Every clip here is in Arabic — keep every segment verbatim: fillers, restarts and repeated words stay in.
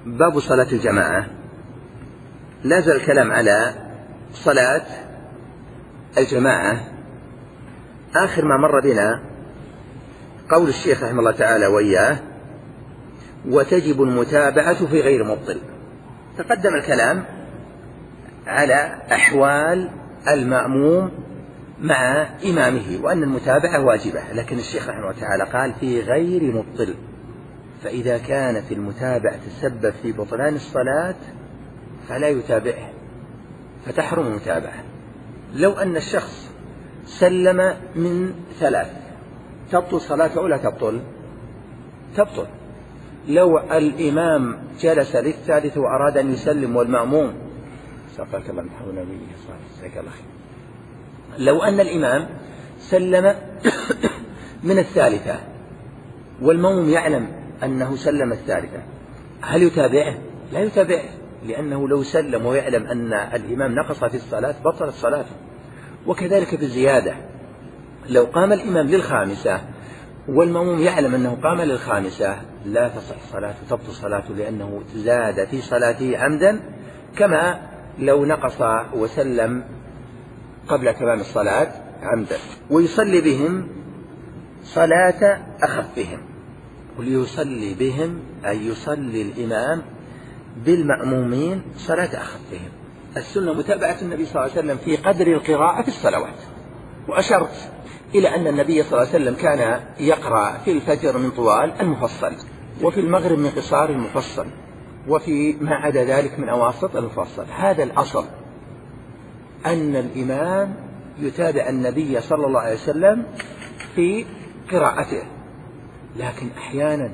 باب صلاة الجماعة. لا زال الكلام على صلاة الجماعة. آخر ما مر بنا قول الشيخ رحمه الله تعالى وإياه: وتجب المتابعة في غير مبطل. تقدم الكلام على أحوال المأموم مع إمامه وأن المتابعة واجبة، لكن الشيخ رحمه الله تعالى قال في غير مبطل، فإذا كانت المتابعة تسبب في بطلان الصلاة فلا يتابعه، فتحرم المتابعة. لو أن الشخص سلم من ثلاث تبطل صلاته أو لا تبطل؟ تبطل. لو الإمام جلس للثالث وأراد أن يسلم والمأموم سأقلك الله محاولنا به صالح الله خير. لو أن الإمام سلم من الثالثة والمأموم يعلم أنه سلم الثالثة، هل يتابعه؟ لا يتابعه، لأنه لو سلم ويعلم أن الإمام نقص في الصلاة بطلت صلاته. وكذلك بالزيادة، لو قام الإمام للخامسة والمأموم يعلم أنه قام للخامسة لا تصح صلاته، تبطل صلاته، لأنه زاد في صلاته عمدا، كما لو نقص وسلم قبل تمام الصلاة عمدا. ويصلي بهم صلاة أخفهم، وليصلي بهم أي يصلي الإمام بالمأمومين صلاة أخفهم. السنة متابعة النبي صلى الله عليه وسلم في قدر القراءة في الصلوات. وأشرت إلى أن النبي صلى الله عليه وسلم كان يقرأ في الفجر من طوال المفصل، وفي المغرب من قصار المفصل، وفي ما عدا ذلك من أواسط المفصل. هذا الأصل، أن الإمام يتابع النبي صلى الله عليه وسلم في قراءته، لكن أحيانا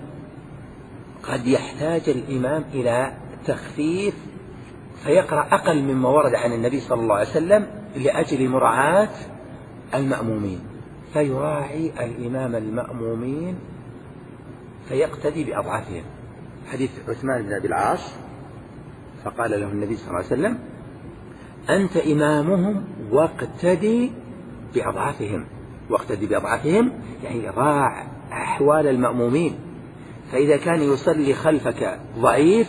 قد يحتاج الإمام إلى تخفيف فيقرأ أقل مما ورد عن النبي صلى الله عليه وسلم لأجل مراعاة المأمومين، فيراعي الإمام المأمومين فيقتدي بأضعافهم. حديث عثمان بن أبي العاص فقال له النبي صلى الله عليه وسلم: أنت إمامهم واقتدي بأضعافهم. واقتدي بأضعافهم يعني راع أحوال المأمومين، فإذا كان يصلي خلفك ضعيف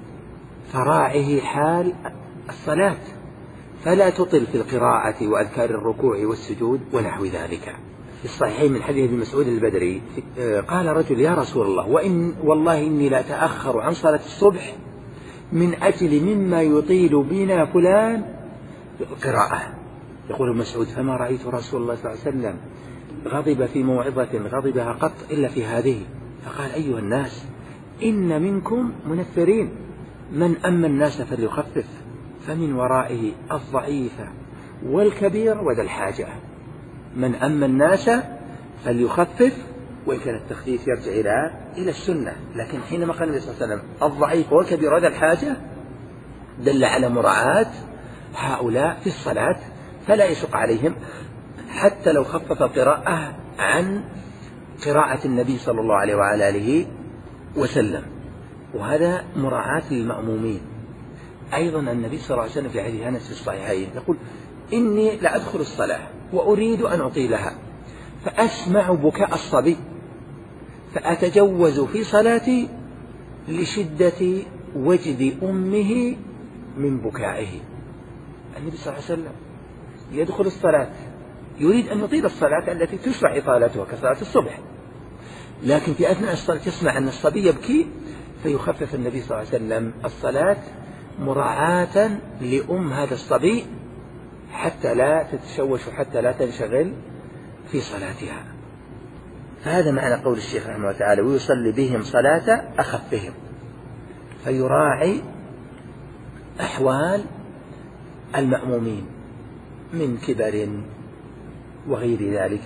فراعه حال الصلاة، فلا تطل في القراءة وأذكار الركوع والسجود ونحو ذلك. في الصحيحين من حديث ابن مسعود البدري قال رجل: يا رسول الله، وإن والله إني لا أتأخر عن صلاة الصبح من أجل مما يطيل بنا فلان القراءة. يقول ابن مسعود: فما رأيت رسول الله صلى الله عليه وسلم غضب في موعظة غضبها قط إلا في هذه. فقال: أيها الناس، إن منكم منفرين، من أما الناس فليخفف، فمن ورائه الضعيف والكبير وذا الحاجة. من أما الناس فليخفف، وإن كان التخفيف يرجع إلى إلى السنة، لكن حينما قال النبي صلى الله عليه وسلم الضعيف والكبير وذا الحاجة دل على مراعاة هؤلاء في الصلاة، فلا يشق عليهم حتى لو خفف القراءة عن قراءة النبي صلى الله عليه وعلى آله وسلم. وهذا مراعاة للمأمومين. أيضا النبي صلى الله عليه وسلم في حديث أنس في الصحيحين يقول: إني لأدخل الصلاة وأريد أن أطيلها فأسمع بكاء الصبي فأتجوز في صلاتي لشدة وجد أمه من بكائه. النبي صلى الله عليه وسلم يدخل الصلاة يريد أن يطيل الصلاة التي تشرع إطالتها كصلاة الصبح، لكن في أثناء الصلاة يسمع أن الصبي يبكي فيخفف النبي صلى الله عليه وسلم الصلاة مراعاة لأم هذا الصبي حتى لا تتشوش وحتى لا تنشغل في صلاتها. فهذا معنى قول الشيخ رحمه الله تعالى: ويصلي بهم صلاة أخفهم، فيراعي أحوال المأمومين من كبر وغير ذلك.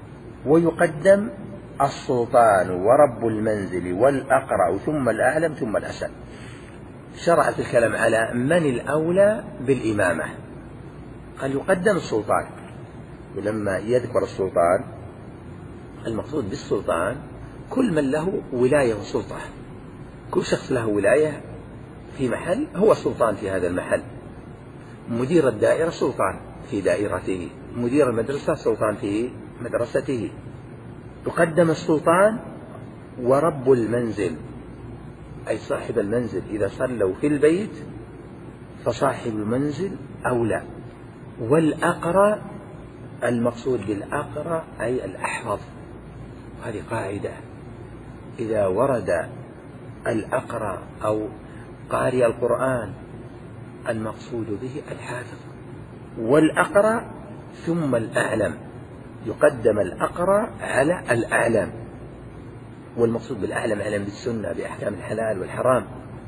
ويقدم السلطان ورب المنزل والأقرأ ثم الأعلم ثم الأشد. شرعت الكلام على من الأولى بالإمامة. قال يقدم السلطان، ولما يذكر السلطان المقصود بالسلطان كل من له ولاية وسلطة، كل شخص له ولاية في محل هو سلطان في هذا المحل. مدير الدائرة سلطان في دائرته، مدير المدرسة سلطان في مدرسته. يقدم السلطان ورب المنزل أي صاحب المنزل إذا صلوا في البيت فصاحب المنزل أولى. والأقرأ المقصود بالأقرأ أي الأحفظ. هذه قاعدة، إذا ورد الأقرأ أو قارئ القرآن المقصود به الحافظ. والأقرأ ثم الأعلم، يقدم الأقرأ على الأعلم. والمقصود بالأعلم أعلم بالسنة بأحكام الحلال والحرام.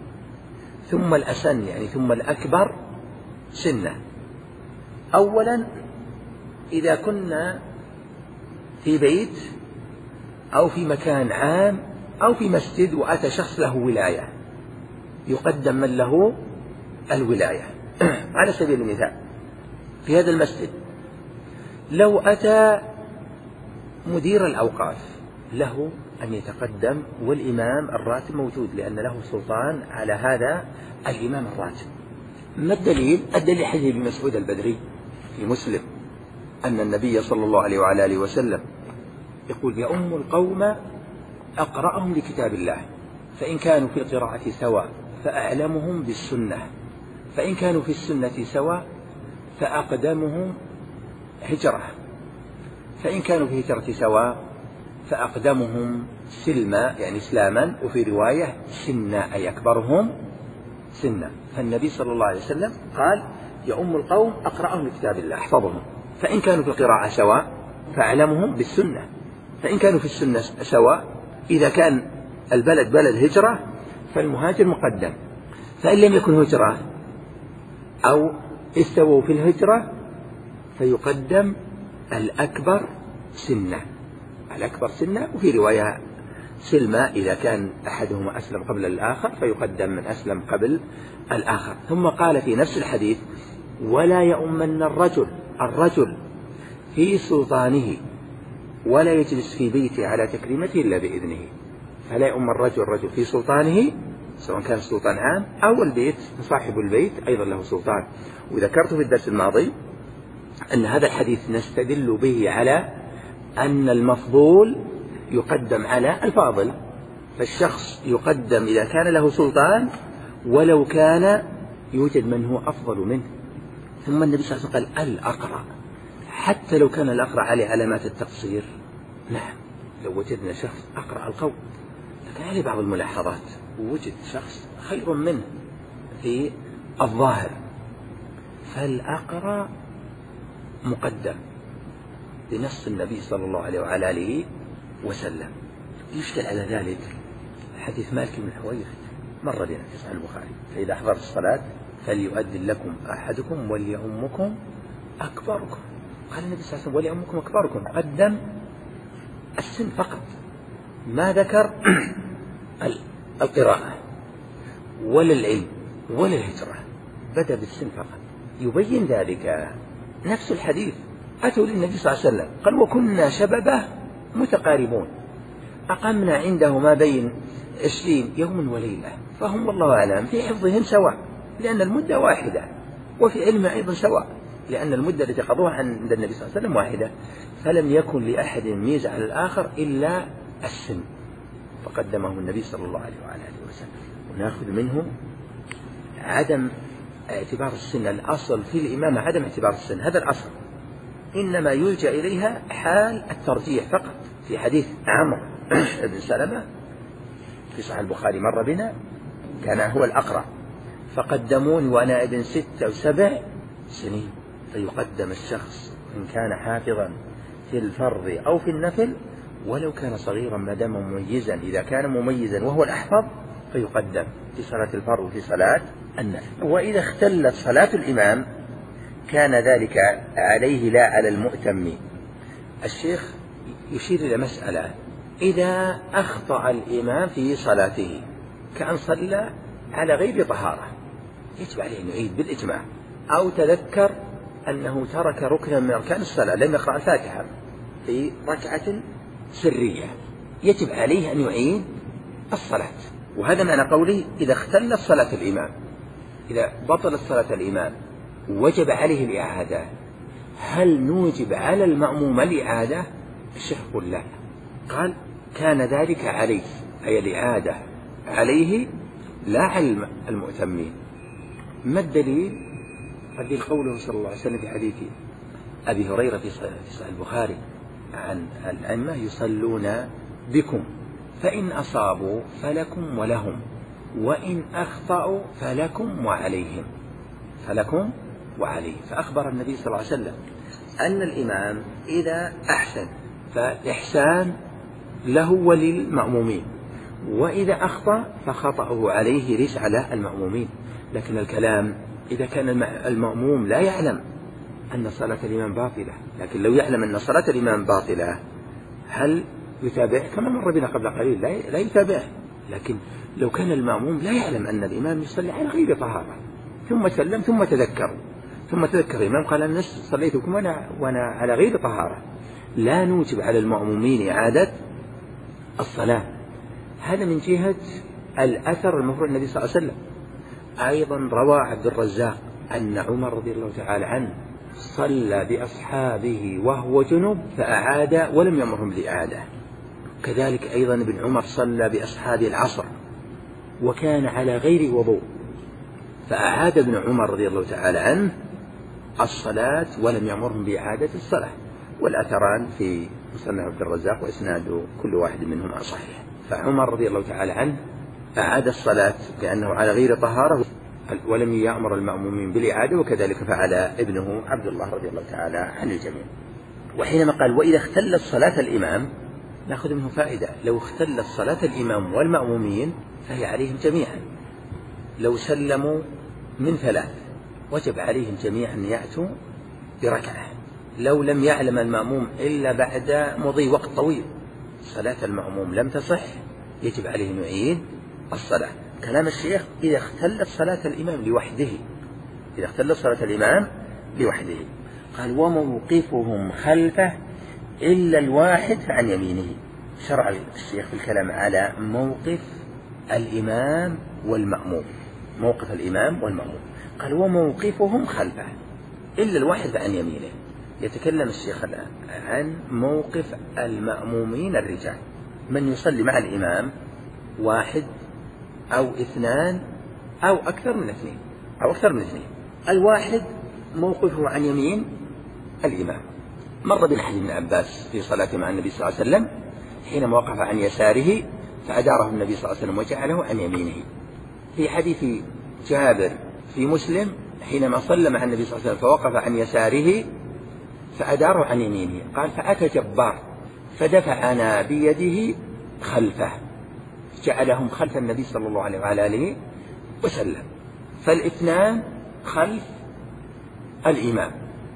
ثم الأسن يعني ثم الأكبر سنة. أولا إذا كنا في بيت أو في مكان عام أو في مسجد وأتى شخص له ولاية يقدم من له الولاية. على سبيل المثال في هذا المسجد لو أتى مدير الأوقاف له أن يتقدم والإمام الراتب موجود لأن له سلطان على هذا الإمام الراتب. ما الدليل؟ الدليل حديث ابن مسعود البدري في مسلم أن النبي صلى الله عليه وعلى آله وسلم يقول يؤم القوم أقرأهم لكتاب الله، فإن كانوا في القراءة سواء فأعلمهم بالسنة، فإن كانوا في السنة سواء فأقدمهم هجرة، فإن كانوا في هجرة سواء فأقدمهم سلما يعني إسلاما، وفي رواية سنا أي أكبرهم سنا. فالنبي صلى الله عليه وسلم قال يؤم القوم أقرأهم لكتاب الله أحفظهم، فإن كانوا في القراءة سواء فأعلمهم بالسنة، فإن كانوا في السنة سواء إذا كان البلد بلد هجرة فالمهاجر مقدم، فإن لم يكن هجرة أو استووا في الهجرة فيقدم الأكبر سنة الأكبر سنة وفي رواية سلمة إذا كان أحدهما أسلم قبل الآخر فيقدم من أسلم قبل الآخر. ثم قال في نفس الحديث ولا يؤمن الرجل الرجل في سلطانه ولا يجلس في بيته على تكريمته إلا بإذنه. فلا يؤمن الرجل الرجل في سلطانه سواء كان سلطان عام أو البيت صاحب البيت أيضا له سلطان. وذكرت في الدرس الماضي أن هذا الحديث نستدل به على أن المفضول يقدم على الفاضل، فالشخص يقدم إذا كان له سلطان ولو كان يوجد من هو أفضل منه. ثم النبي صلى الله عليه وسلم قال الأقرأ، حتى لو كان الأقرأ عليه علامات التقصير. نعم لو وجدنا شخص أقرأ القول لكن عليه بعض الملاحظات ووجد شخص خير منه في الظاهر فالأقرأ مقدم بنص النبي صلى الله عليه وعلى آله وسلم. يشكل على ذلك حديث مالك بن الحويرث مر بنا في صحيح البخاري فإذا حضرت الصلاة فليؤذن لكم أحدكم وليؤمكم أكبركم. قال النبي صلى الله عليه وسلم وليؤمكم أكبركم، قدم السن فقط، ما ذكر القراءة ولا العلم ولا الهجرة، بدأ بالسن فقط. يبين ذلك نفس الحديث أتوا للنبي صلى الله عليه وسلم قال وكنا شبابه متقاربون أقمنا عنده ما بين عشرين يوم وليلة، فهم والله أعلم في حفظهم سواء لأن المدة واحدة، وفي علمه أيضا سواء لأن المدة التي قضوها عند النبي صلى الله عليه وسلم واحدة، فلم يكن لأحد ميزة على الآخر إلا السن فقدمه النبي صلى الله عليه وعلى آله وسلم. ونأخذ منه عدم اعتبار السن، الأصل في الإمامة عدم اعتبار السن، هذا الأصل، إنما يلجأ إليها حال الترجيح فقط. في حديث عمرو بن سلمة في صحيح البخاري مر بنا كان هو الأقرأ فقدموني وأنا ابن ست أو سبع سنين، فيقدم الشخص إن كان حافظا في الفرض أو في النفل ولو كان صغيرا ما دام مميزا، إذا كان مميزا وهو الأحفظ فيقدم في صلاة الفرض وفي صلاة النفل. وإذا اختلت صلاة الإمام كان ذلك عليه لا على المؤتم. الشيخ يشير إلى مسألة إذا أخطأ الإمام في صلاته كأن صلى على غير طهارة يجب عليه أن يعيد بالإجماع، أو تذكر أنه ترك ركنا من أركان الصلاة لم يقرأ الفاتحة في ركعة سرية يجب عليه أن يعيد الصلاة. وهذا معنى قوله إذا اختلت صلاة الإمام، إذا بطلت صلاة الإمام وجب عليه الإعادة. هل نوجب على المأموم الإعادة؟ الشيخ يقول لا، قال كان ذلك عليه أي الإعادة عليه لا على المؤتمين. ما الدليل؟ الدليل قوله صلى الله عليه وسلم في حديث أبي هريرة في صحيح البخاري عن الأئمة يصلون بكم فإن أصابوا فلكم ولهم وإن أخطأوا فلكم وعليهم، فلكم وعليه. فأخبر النبي صلى الله عليه وسلم أن الإمام إذا أحسن فإحسان له وللمأمومين، وإذا أخطأ فخطأه عليه ليس على المأمومين. لكن الكلام إذا كان المأموم لا يعلم أن صلاة الإمام باطلة، لكن لو يعلم أن صلاة الإمام باطلة هل يتابع؟ كما مر بنا قبل قليل لا يتابع. لكن لو كان المأموم لا يعلم أن الإمام يصلي على غير طهارة ثم سلم ثم تذكر ثم تذكر الإمام قال الناس صليتكم وأنا, وأنا على غير طهارة، لا نوجب على المأمومين إعادة الصلاة. هذا من جهة الأثر المفروض النبي صلى الله عليه وسلم. أيضا روى عبد الرزاق أن عمر رضي الله تعالى عنه صلى بأصحابه وهو جنب فأعاد ولم يأمرهم بالإعادة. كذلك أيضا ابن عمر صلى بأصحابه العصر وكان على غير وضوء فأعاد ابن عمر رضي الله تعالى عنه الصلاة ولم يأمرهم بإعادة الصلاة. والأثران في مصنف عبد الرزاق وإسناد كل واحد منهما صحيح. فعمر رضي الله تعالى عنه أعاد الصلاة لأنه على غير طهارة ولم يأمر المأمومين بالإعادة، وكذلك فعل ابنه عبد الله رضي الله تعالى عن الجميع. وحينما قال وإذا اختلت صلاة الإمام نأخذ منه فائدة. لو اختلت صلاة الإمام والمأمومين فهي عليهم جميعا. لو سلموا من ثلاث وجب عليهم جميعا أن يأتوا بركعة. لو لم يعلم المأموم إلا بعد مضي وقت طويل صلاة المأموم لم تصح يجب عليه أن يعيد الصلاة. كلام الشيخ إذا اختلت صلاة الإمام لوحده، إذا اختلت صلاة الإمام لوحده قال وموقفهم خلفه إلا الواحد عن يمينه. شرع الشيخ في الكلام على موقف الإمام والمأموم، موقف الإمام والمأموم قال وموقفهم خلفه إلا الواحد عن يمينه. يتكلم الشيخ الآن عن موقف المأمومين الرجال، من يصلي مع الإمام واحد أو اثنان أو أكثر من اثنين أو أكثر من اثنين. الواحد موقفه عن يمين الإمام. مر بالحديث ابن عباس في صلاته مع النبي صلى الله عليه وسلم حينما وقف عن يساره فأداره النبي صلى الله عليه وسلم وجعله عن يمينه. في حديث جابر في مسلم حينما صلى مع النبي صلى الله عليه وسلم فوقف عن يساره فأداره عن يمينه قال فأتى جبار فدفعنا بيده خلفه جعلهم خلف النبي صلى الله عليه وعلى آله وسلم. فالاثنان خلف الإمام،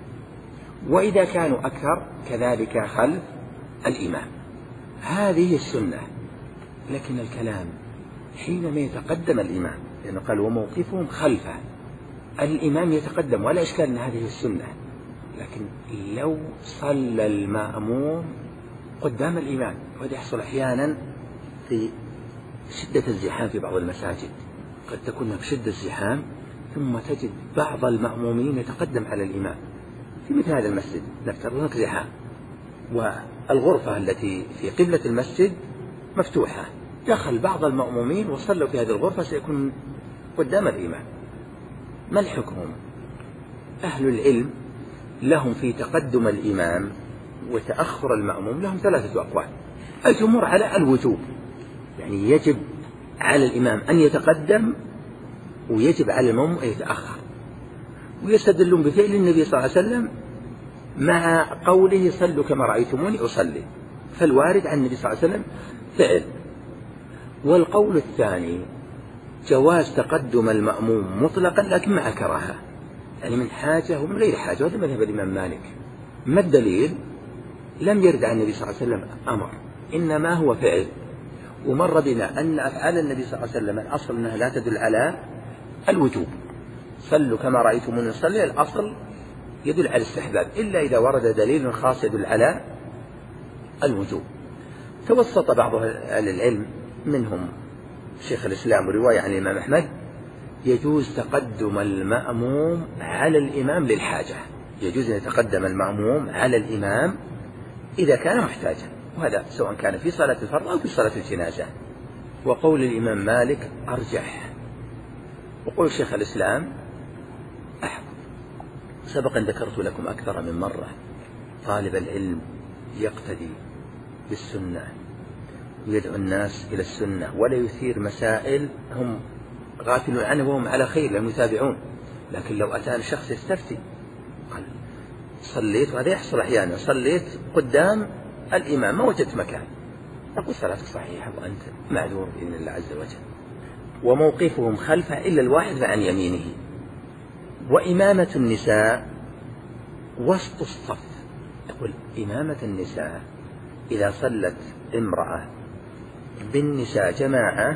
وإذا كانوا أكثر كذلك خلف الإمام. هذه السنة. لكن الكلام حينما يتقدم الإمام لأنه قال وموقفهم خلفه الإمام يتقدم ولا إشكال أن هذه السنة. لكن لو صلى المأموم قدام الإمام، وهذا يحصل أحيانا في شدة الزحام في بعض المساجد، قد تكون بشدة الزحام ثم تجد بعض المأمومين يتقدم على الإمام في مثل هذا المسجد، نفترض هناك زحام والغرفة التي في قبلة المسجد مفتوحة، دخل بعض المأمومين وصلوا في هذه الغرفة سيكون قدام الإمام. ما الحكم؟ أهل العلم لهم في تقدم الإمام وتأخر المأموم لهم ثلاثة أقوال. الجمهور على الوجوب، يعني يجب على الإمام أن يتقدم ويجب على المأموم أن يتأخر، ويستدلون بفعل النبي صلى الله عليه وسلم مع قوله صلوا كما رأيتموني أصلي، فالوارد عن النبي صلى الله عليه وسلم فعل. والقول الثاني جواز تقدم المأموم مطلقا لكن مع كراهة، يعني من حاجة ومن غير حاجة، وهذا مذهب الإمام مالك. ما الدليل؟ لم يرد عن النبي صلى الله عليه وسلم أمر، إنما هو فعل. ومر بنا أن أفعال النبي صلى الله عليه وسلم الأصل أنها لا تدل على الوجوب، صلوا كما رأيتموني نصلي، الأصل يدل على الاستحباب إلا إذا ورد دليل خاص يدل على الوجوب. توسط بعض أهل العلم منهم شيخ الإسلام ورواية عن الإمام أحمد يجوز تقدم المأموم على الإمام للحاجة، يجوز أن يتقدم المأموم على الإمام إذا كان محتاجا، وهذا سواء كان في صلاة الفرض أو في صلاة الجنازة. وقول الإمام مالك أرجح وقول شيخ الإسلام أحفظ. سبقا ذكرت لكم أكثر من مرة طالب العلم يقتدي بالسنة ويدعو الناس إلى السنة ولا يثير مسائل هم غافلون عنه وهم على خير لهم يتابعون. لكن لو أتانا شخص يستفتي قال صليت، وهذا يحصل أحيانا، صليت قدام الإمام ما وجدت مكان، نقول صلاتك صحيحة وأنت معذور بإذن الله عز وجل. وموقفهم خلفه إلا الواحد فعن يمينه. وإمامة النساء وسط الصف. يقول إمامة النساء إذا صلت امرأة بالنساء جماعة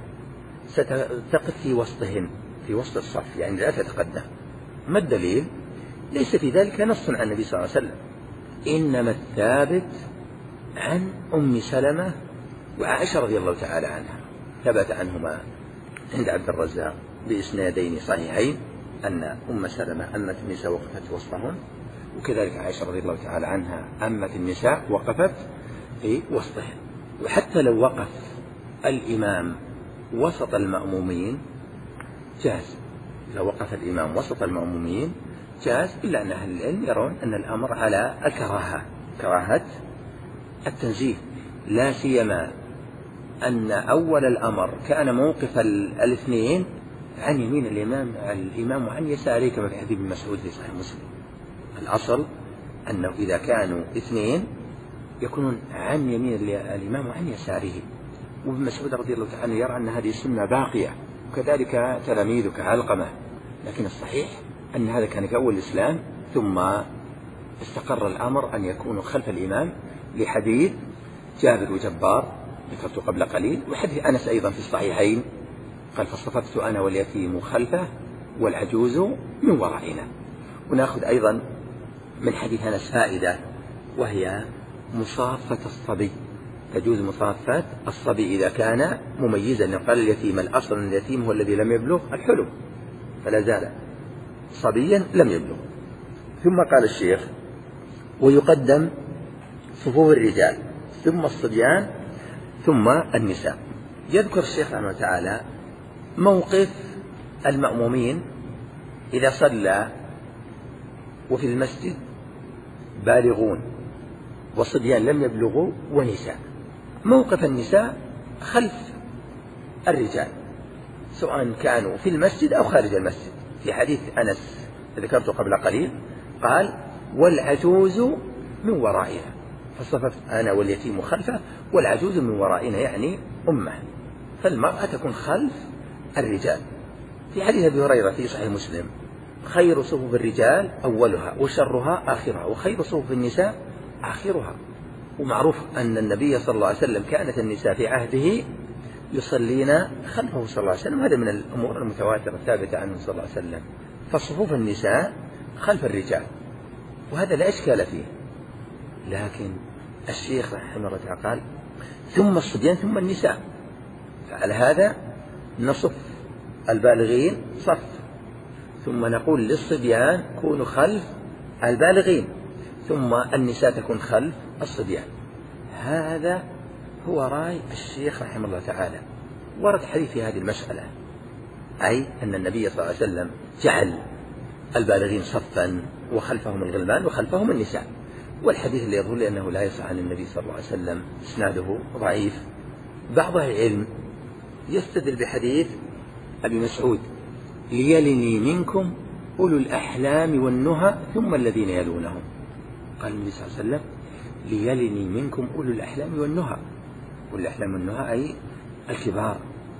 ستقف في وسطهم في وسط الصف، يعني لا تتقدم. ما الدليل؟ ليس في ذلك نص عن النبي صلى الله عليه وسلم، إنما الثابت عن أم سلمة وعائشة رضي الله تعالى عنها، ثبت عنهما عند عبد الرزاق بإسنادين صحيحين أن أم سلمة أمة النساء وقفت وسطهم، وكذلك عائشة رضي الله تعالى عنها أمة النساء وقفت في وسطهم. وحتى لو وقف الإمام وسط المأمومين جاز، لو وقف الإمام وسط المأمومين جاز، إلا أن أهل العلم يرون أن الأمر على الكراهة، كراهة التنزيه، لا سيما أن أول الأمر كان موقف الاثنين عن يمين الإمام الإمام وعن يساره كما في حديث ابن مسعود في صحيح مسلم. الأصل أنه إذا كانوا اثنين يكونون عن يمين الإمام وعن يساره. وابن مسعود رضي الله تعالى يرى أن هذه السنة باقية، وكذلك تلاميذه كعلقمة. لكن الصحيح أن هذا كان في أول الإسلام، ثم استقر الأمر أن يكونوا خلف الإمام لحديث جابر وجبار ذكرت قبل قليل، وحديث أنس أيضا في الصحيحين قال فاصطففت أنا واليتيم خلفه والعجوز من ورائنا. ونأخذ أيضا من حديث أنس فائدة، وهي مصافة الصبي، تجوز مصافة الصبي إذا كان مميزا. قال اليتيم الأصل أن اليتيم هو الذي لم يبلغ الحلم، فلا زال صبيا لم يبلغ. ثم قال الشيخ ويقدم صفوف الرجال ثم الصبيان ثم النساء. يذكر الشيخ رحمه الله تعالى موقف المأمومين إذا صلى وفي المسجد بالغون وصبيان لم يبلغوا ونساء. موقف النساء خلف الرجال سواء كانوا في المسجد أو خارج المسجد. في حديث أنس ذكرته قبل قليل قال والعجوز من ورائنا، فصففت أنا واليتيم خلفه والعجوز من ورائنا، يعني أمه. فالمرأة تكون خلف الرجال. في حديث أبي هريرة في صحيح مسلم خير صفوف الرجال أولها وشرها آخرها وخير صفوف النساء آخرها. ومعروف أن النبي صلى الله عليه وسلم كانت النساء في عهده يصلين خلفه صلى الله عليه وسلم، هذا من الأمور المتواترة الثابتة عنه صلى الله عليه وسلم. فصفوف النساء خلف الرجال وهذا لا إشكال فيه. لكن الشيخ رحمه الله تعالى قال ثم الصبيان ثم النساء، فعلى هذا نصف البالغين صف، ثم نقول للصبيان كونوا خلف البالغين، ثم النساء تكون خلف الصبيان. هذا هو رأي الشيخ رحمه الله تعالى. ورد حديث في هذه المسألة، أي أن النبي صلى الله عليه وسلم جعل البالغين صفا وخلفهم الغلمان وخلفهم النساء. والحديث اللي يظهر لأنه لا يصح عن النبي صلى الله عليه وسلم إسناده ضعيف. بعض أهل العلم يستدل بحديث أبي مسعود ليلني منكم أولو الأحلام والنهى ثم الذين يلونهم. قال النبي صلى الله عليه وسلم ليلني منكم أولو الأحلام والنهى، والأحلام والنهى أي الكبار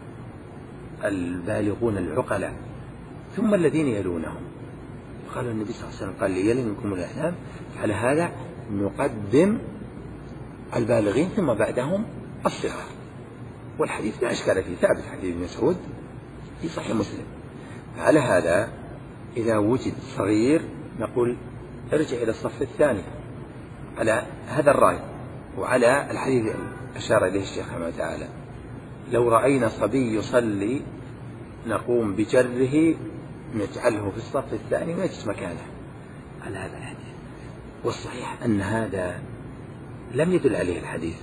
البالغون العقلاء، ثم الذين يلونهم. قال النبي صلى الله عليه وسلم قال ليلني منكم أولو الأحلام، على هذا نقدم البالغين ثم بعدهم الصغار. والحديث لا إشكال فيه، ثابت حديث ابن مسعود في صحيح مسلم. على هذا إذا وجد صغير نقول ارجع إلى الصف الثاني على هذا الرأي. وعلى الحديث أشار إليه الشيخ رحمه الله تعالى لو رأينا صبي يصلي نقوم بجره نجعله في الصف الثاني ونجلس مكانه على هذا الحديث. والصحيح أن هذا لم يدل عليه الحديث.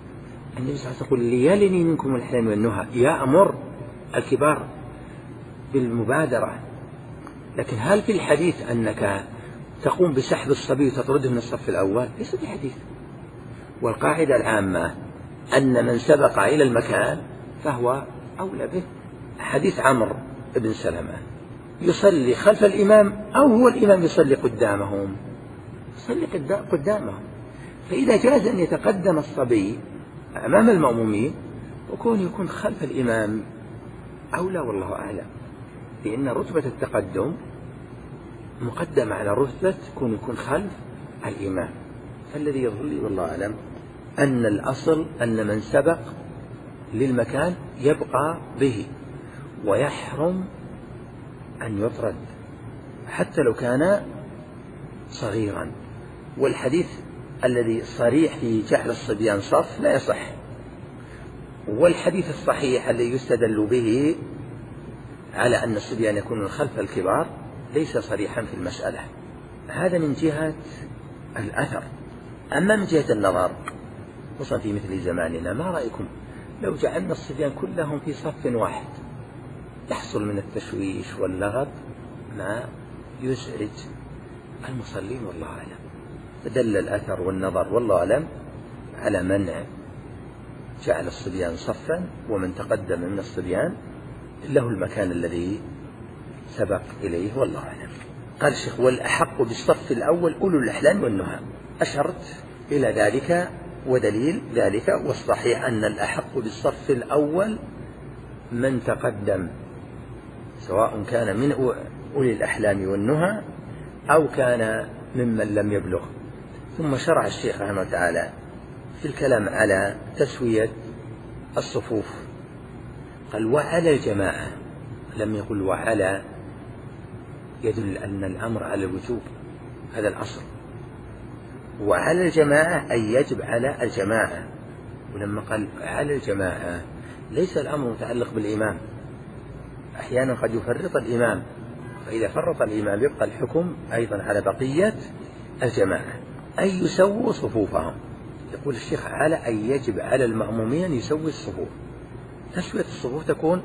النبي صلى الله عليه وسلم يقول ليلني منكم الأحلام والنهى، يأمر الكبار بالمبادرة. لكن هل في الحديث أنك تقوم بسحب الصبي وتطرده من الصف الأول؟ ليس في حديث. والقاعدة العامة أن من سبق إلى المكان فهو أولى به. حديث عمرو بن سلمة يصلي خلف الإمام أو هو الإمام يصلي قدامهم؟ يصلي قدامهم. فإذا جاز أن يتقدم الصبي أمام المأمومين وكون يكون خلف الإمام أولى والله أعلم، لأن رتبة التقدم مقدمة على رتبة كون يكون خلف الإمام. فالذي يظهر لي والله أعلم أن الأصل أن من سبق للمكان يبقى به ويحرم أن يطرد حتى لو كان صغيرا. والحديث الذي صريح في جعل الصبيان صف لا يصح، والحديث الصحيح الذي يستدل به على أن الصبيان يكونون خلف الكبار ليس صريحا في المسألة. هذا من جهة الأثر. أما من جهة النظر خصوصا في مثل زماننا، ما رأيكم لو جعلنا الصبيان كلهم في صف واحد؟ يحصل من التشويش واللغط ما يزعج المصلين والله أعلم. فدل الأثر والنظر والله أعلم على منع جعل الصبيان صفا، ومن تقدم من الصبيان له المكان الذي سبق إليه والله أعلم. قال الشيخ: والأحق بالصف الأول أولو الأحلام والنهى. أشرت إلى ذلك ودليل ذلك، والصحيح أن الأحق بالصف الأول من تقدم، سواء كان من أولي الأحلام والنهى أو كان ممن لم يبلغ. ثم شرع الشيخ رحمه الله تعالى في الكلام على تسوية الصفوف، قال: وعلى الجماعة، لم يقل وعلى، يدل أن الأمر على الوجوب، هذا الأصل. وعلى الجماعة أي يجب على الجماعة. ولما قال على الجماعة ليس الأمر متعلق بالإمام، أحيانا قد يفرط الإمام، فإذا فرط الإمام يبقى الحكم أيضا على بقية الجماعة، أي يسووا صفوفهم. يقول الشيخ: على أي يجب على المأمومين أن يسوي الصفوف. تسوية الصفوف تكون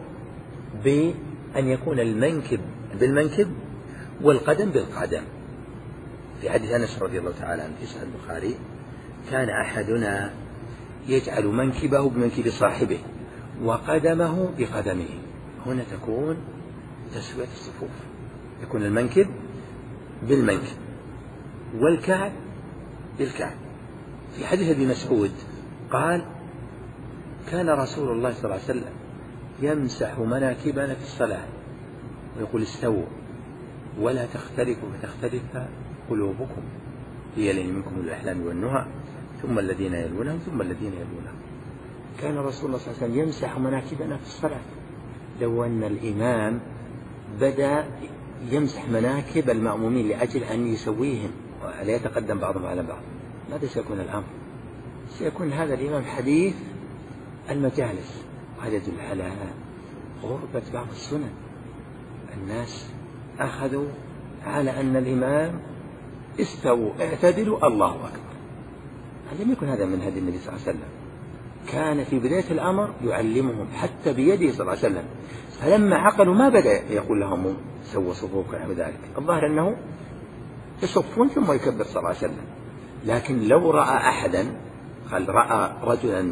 بأن يكون المنكب بالمنكب والقدم بالقدم. في حديث أنس رضي الله تعالى عنه في صحيح البخاري: كان أحدنا يجعل منكبه بمنكب صاحبه وقدمه بقدمه. هنا تكون تسوية الصفوف، يكون المنكب بالمنكب والكعب بالكعب. في حديث ابن مسعود قال: كان رسول الله صلى الله عليه وسلم يمسح مناكبنا في الصلاة ويقول: استووا ولا تختلفوا فتختلف قلوبكم، هي الذين منكم الأحلام والنهى ثم الذين يلونهم ثم الذين يلونهم. كان رسول الله صلى الله عليه وسلم يمسح مناكبنا في الصلاة. لو أن الإمام بدأ يمسح مناكب المأمومين لأجل أن يسويهم ولا يتقدم بعضهم على بعض، ماذا سيكون الأمر؟ سيكون هذا الإمام حديث المجالس، وهذا يدل على غربة بعض السنن. الناس أخذوا على أن الإمام استووا اعتدلوا الله أكبر. لم يكن هذا من هدي النبي صلى الله عليه وسلم. كان في بداية الأمر يعلمهم حتى بيده صلى الله عليه وسلم، فلما عقلوا ما بدأ يقول لهم سووا صفوفكم ونحو ذلك. الظاهر أنه يصفون ثم يكبر صلى الله عليه وسلم. لكن لو رأى أحدا، قال رأى رجلا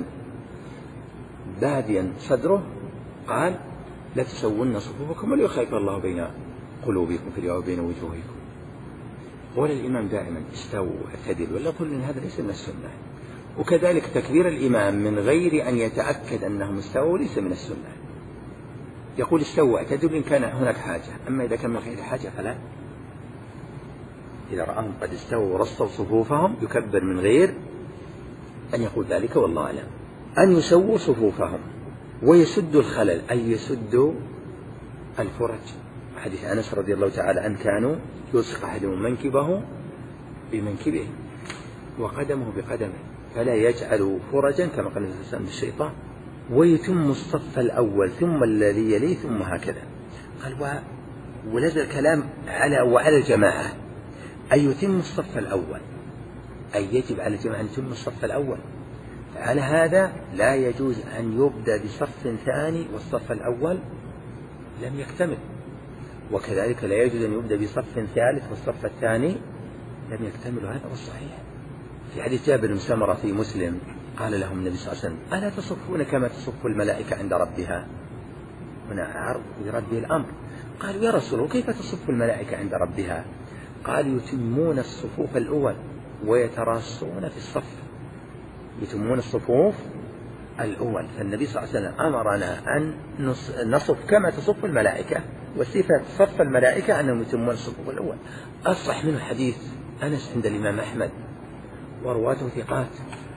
باديا صدره، قال: لا تسوون صفوفكم وليخيط الله بين قلوبكم في وبين وجوهكم. قول الإمام دائما استووا اعتدلوا، ولا قل إن هذا ليس من السنة. وكذلك تكبير الإمام من غير أن يتأكد أنهم استووا ليس من السنة. يقول استووا اعتدلوا إن كان هناك حاجة، أما إذا كان من غير حاجة فلا. إذا رأهم قد استووا ورصوا صفوفهم يكبر من غير أن يقول ذلك والله أعلم. أن يسووا صفوفهم ويسدوا الخلل، أي يسدوا الفرج. حديث أنس رضي الله تعالى عنه: كانوا يلصق أحدهم منكبه بمنكبه وقدمه بقدمه فلا يجعل فرجا كما قال الإنسان بالشيطان، ويتم الصف الأول ثم الذي يليه ثم هكذا. قال: ولذا الكلام على وعلى الجماعة أي يتم الصف الأول، أي يجب على الجماعة أن يتم الصف الأول. على هذا لا يجوز أن يبدأ بصف ثاني والصف الأول لم يكتمل. وكذلك لا يجوز أن يبدأ بصف ثالث والصف الثاني لم يكتمل، هذا هو الصحيح. في حديث جابر بن سمرة في مسلم قال لهم النبي صلى الله عليه وسلم: ألا تصفون كما تصف الملائكة عند ربها؟ هنا عرض يراد به الأمر. قالوا: يا رسول الله كيف تصف الملائكة عند ربها؟ قال: يتمون الصفوف الأول ويتراصون في الصف، يتمون الصفوف الأول. فالنبي صلى الله عليه وسلم أمرنا أن نصف كما تصف الملائكة، وصفة صف الملائكة أنهم يتمون الصفوف الأول. أصح منه حديث أنس عند الإمام أحمد ورواته ثقات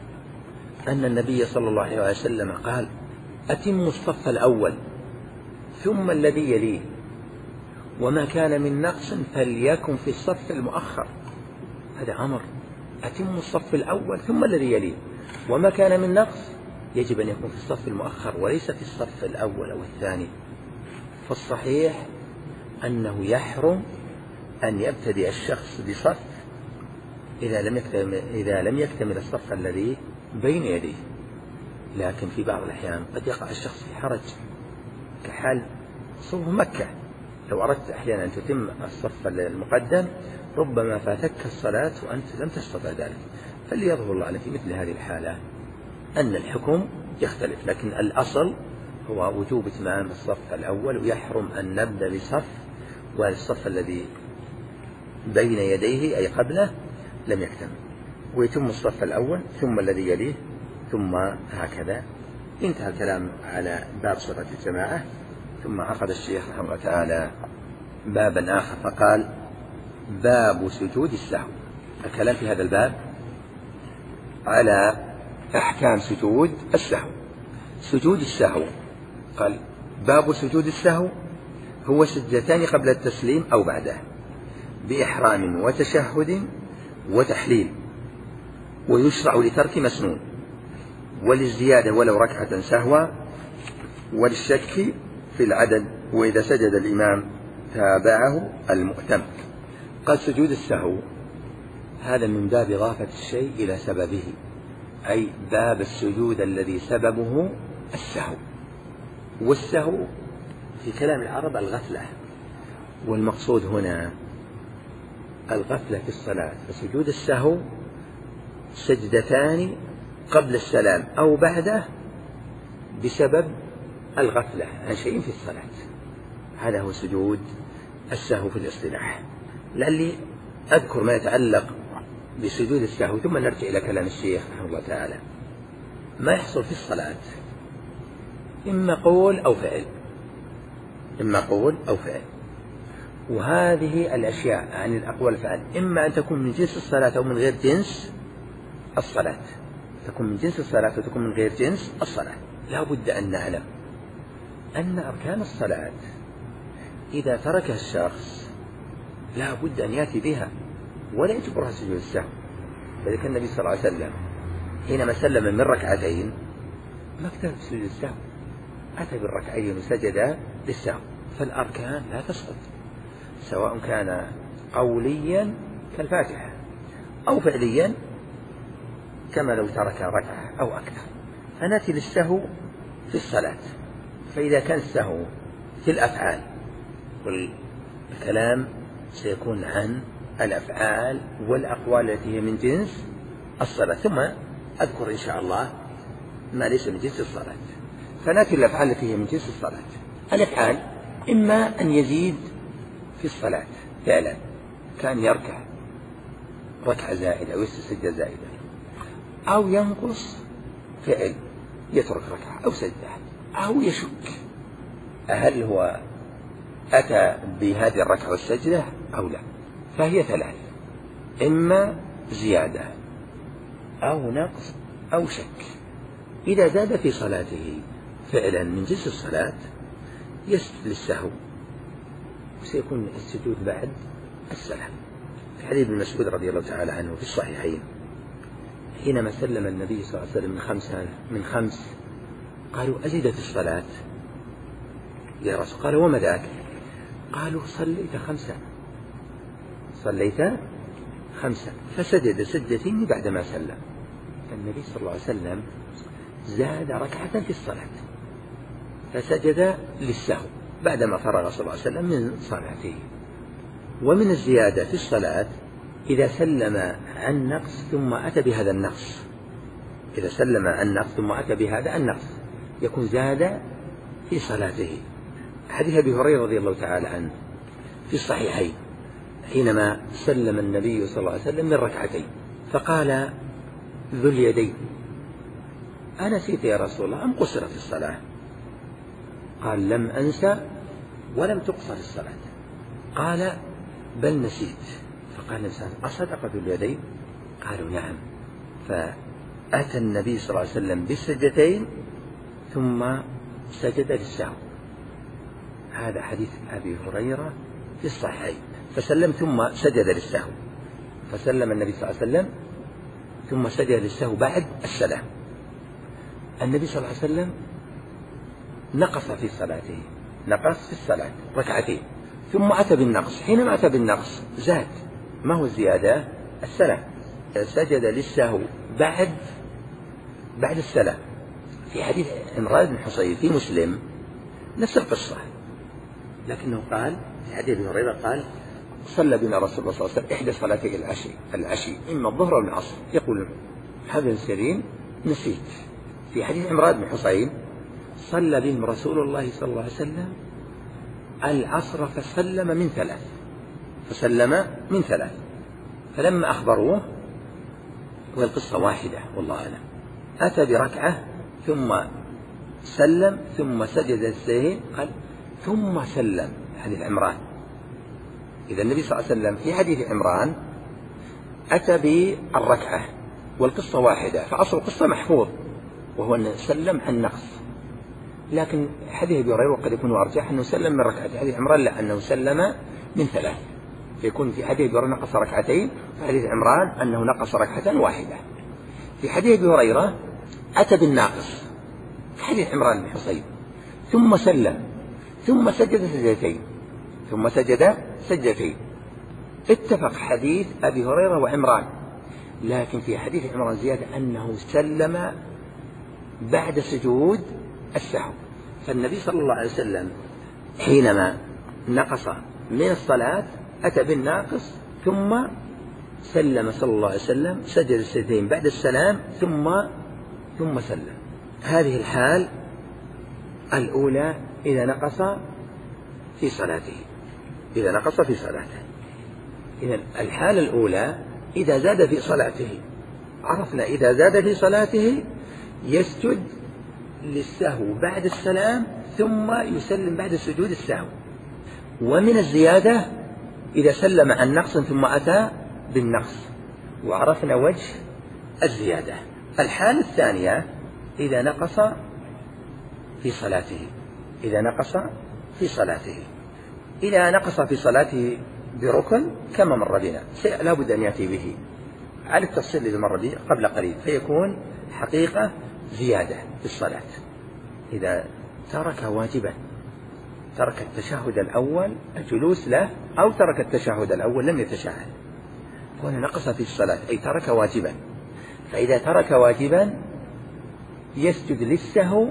أن النبي صلى الله عليه وسلم قال: أتموا الصف الأول ثم الذي يليه، وما كان من نقص فليكن في الصف المؤخر. هذا أمر، أتموا الصف الأول ثم الذي يليه، وما كان من نقص يجب أن يكون في الصف المؤخر وليس في الصف الأول أو الثاني. فالصحيح أنه يحرم أن يبتدئ الشخص بصف إذا لم يكتمل, إذا لم يكتمل الصف الذي بين يديه. لكن في بعض الأحيان قد يقع الشخص في حرج، كحال صف مكة، لو أردت أحيانا أن تتم الصف المقدم ربما فاتك الصلاة وأنت لم تستطع ذلك. فليظهر الله في مثل هذه الحالة أن الحكم يختلف، لكن الأصل هو وجوب إتمام الصف الأول، ويحرم أن نبدأ بصف والصف الذي بين يديه أي قبله لم يكتمل، ويتم الصف الأول ثم الذي يليه ثم هكذا. انتهى الكلام على باب صفة الجماعة. ثم عقد الشيخ رحمه الله تعالى بابا آخر فقال: باب سجود السهو. الكلام في هذا الباب على أحكام سجود السهو. سجود السهو قال: باب سجود السهو هو سجدتان قبل التسليم أو بعده بإحرام وتشهد وتحليل، ويشرع لترك مسنون، وللزيادة ولو ركعة سهوا، وللشك في العدد، وإذا سجد الإمام تابعه المؤتم. قال: سجود السهو هذا من باب إضافة الشيء إلى سببه، أي باب السجود الذي سببه السهو. والسهو في كلام العرب الغفلة، والمقصود هنا الغفلة في الصلاة. فسجود السهو سجدتان قبل السلام أو بعده بسبب الغفلة عن شيء في الصلاة، هذا هو سجود السهو في الاصطلاح. لعلي أذكر ما يتعلق بسجود السهو ثم نرجع إلى كلام الشيخ رحمه الله تعالى. ما يحصل في الصلاة إما قول أو فعل، إما قول أو فعل، وهذه الأشياء عن الأقوال والفعل إما أن تكون من جنس الصلاة أو من غير جنس الصلاة، تكون من جنس الصلاة وتكون من غير جنس الصلاة. لا بد أن نعلم أن أركان الصلاة إذا تركها الشخص لا بد أن يأتي بها ولا يجبرها سجود السهو. فذلك النبي صلى الله عليه وسلم حينما سلم من ركعتين ما اكتفى بسجود السهو، أتى بالركعتين وسجد للسهو. فالأركان لا تسقط، سواء كان قوليا كالفاتحة أو فعليا كما لو ترك ركعة أو أكثر. فنأتي للسهو في الصلاة. فإذا كان السهو في الأفعال، والكلام سيكون عن الأفعال والأقوال التي هي من جنس الصلاة، ثم أذكر إن شاء الله ما ليس من جنس الصلاة. فنأتي الأفعال التي هي من جنس الصلاة. الأفعال إما أن يزيد في الصلاة فعلا، كان يركع ركعة زائدة أو يسجد زائدة، أو ينقص فعل يترك ركعة أو سجدة، أو يشك هل هو أتى بهذه الركعة والسجدة أو لا. فهي ثلاث: إما زيادة أو نقص أو شك. إذا زاد في صلاته فعلا من جنس الصلاة يسجد للسهو، وسيكون السجود بعد السلام. في حديث ابن مسعود رضي الله تعالى عنه في الصحيحين حينما سلم النبي صلى الله عليه وسلم من خمس من خمس قالوا: أزيد في الصلاة يا رسول؟ قال: وما ذاك؟ قالوا: صليت خمسة صليت خمسة فسجد سجدتين بعدما سلم. فالنبي صلى الله عليه وسلم زاد ركعة في الصلاة فسجد للسهو، بعدما فرغ صلى الله عليه وسلم من صلاته. ومن الزيادة في الصلاة إذا سلم عن نقص ثم أتى بهذا النقص، إذا سلم عن نقص ثم أتى بهذا النقص يكون زاد في صلاته. حديث أبي هريرة رضي الله تعالى عنه في الصحيحين حينما سلم النبي صلى الله عليه وسلم من ركعتين فقال ذو اليدين: أنسيت يا رسول الله أم قصرت الصلاة؟ قال: لم أنسى ولم تقصر الصلاة. قال: بل نسيت. فقال الإنسان: أصدق ذو اليدين؟ قالوا: نعم. فأتى النبي صلى الله عليه وسلم بالسجدتين ثم سجد للسهو. هذا حديث أبي هريرة في الصحيحين. فسلم ثم سجد للسهو، فسلم النبي صلى الله عليه وسلم ثم سجد للسهو بعد السلام. النبي صلى الله عليه وسلم نقص في صلاته، نقص في الصلاة ركعتين ثم أتى بالنقص. حينما أتى بالنقص زاد. ما هو الزيادة؟ السلام. سجد للسهو بعد بعد السلام. في حديث عمران بن حصين في مسلم نفس القصة، لكنه قال في حديث ابي هريرة قال: صلى بنا رسول الله صلى الله عليه وسلم إحدى صلاتي العشي العشي إما الظهر أو العصر. يقول محمد بن سيرين: نسيت. في حديث عمران بن حصين: صلى بهم رسول الله صلى الله عليه وسلم العصر فسلم من ثلاث فسلم من ثلاث فلما أخبروه، والقصة واحدة والله أعلم، أتى بركعة ثم سلم ثم سجد السهين قال ثم سلم. حديث عمران. إذا النبي صلى الله عليه وسلم في حديث عمران أتى بالركعة والقصة واحدة، فأصل القصة محفوظ وهو أنه سلم عن نقص. لكن حديث أبي هريرة قد يكون أرجح أنه سلم من ركعة، حديث عمران لا، أنه سلم من ثلاث، فيكون في حديث أبي هريرة نقص ركعتين، في حديث عمران أنه نقص ركعة واحدة. في حديث أبي هريرة أتى بالناقص في حديث عمران بن حصين ثم سلم ثم سجد سجدتين ثم سجد سجدتين. اتفق حديث أبي هريرة وعمران، لكن في حديث عمران زيادة أنه سلم بعد سجود السهو. فالنبي صلى الله عليه وسلم حينما نقص من الصلاة أتى بالناقص ثم سلم صلى الله عليه وسلم، سجد السجدتين بعد السلام ثم ثم سلم. هذه الحال الأولى إذا نقص في صلاته، إذا نقص في صلاته. إذا الحالة الأولى إذا زاد في صلاته، عرفنا إذا زاد في صلاته يسجد للسهو بعد السلام ثم يسلم بعد سجود السهو. ومن الزيادة إذا سلم عن نقص ثم أتى بالنقص، وعرفنا وجه الزيادة. الحالة الثانية إذا نقص في صلاته، إذا نقص في صلاته إذا نقص في صلاته بركن كما مر بنا، لا بد أن يأتي به على التفصيل الذي مر به قبل قليل، فيكون حقيقة زيادة في الصلاة. إذا ترك واجبا، ترك التشهد الأول الجلوس له، أو ترك التشهد الأول لم يتشهد، هنا نقص في الصلاة أي ترك واجبا. فإذا ترك واجبا يسجد للسهو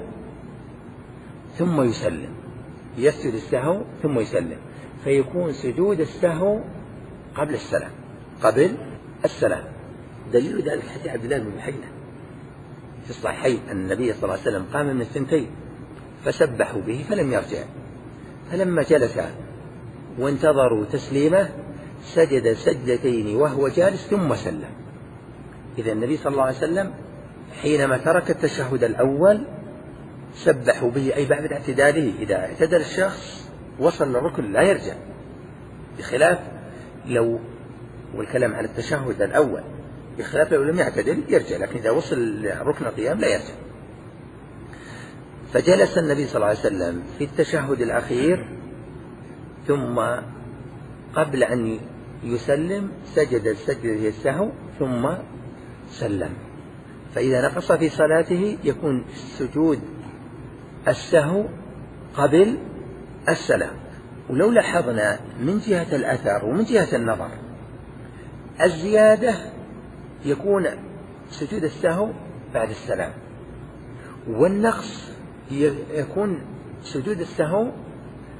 ثم يسلم، يسجد السهو ثم يسلم، فيكون سجود السهو قبل السلام، قبل السلام. دليل ذلك حديث عبد الله بن بحينة في الصحيحين أن النبي صلى الله عليه وسلم قام من الثنتين فسبحوا به فلم يرجع، فلما جلس وانتظروا تسليمه سجد سجدتين وهو جالس ثم سلم. إذا النبي صلى الله عليه وسلم حينما ترك التشهد الأول سبحوا به أي بعد اعتداله. إذا اعتدل الشخص وصل للركن لا يرجع، بخلاف لو، والكلام عن التشهد الأول، بخلاف لو لم يعتدل يرجع، لكن إذا وصل لركن القيام لا يرجع. فجلس النبي صلى الله عليه وسلم في التشهد الأخير ثم قبل أن يسلم سجد سجدة السهو ثم سلم. فإذا نقص في صلاته يكون سجود السهو قبل السلام. ولو لاحظنا من جهة الأثر ومن جهة النظر، الزيادة يكون سجود السهو بعد السلام، والنقص يكون سجود السهو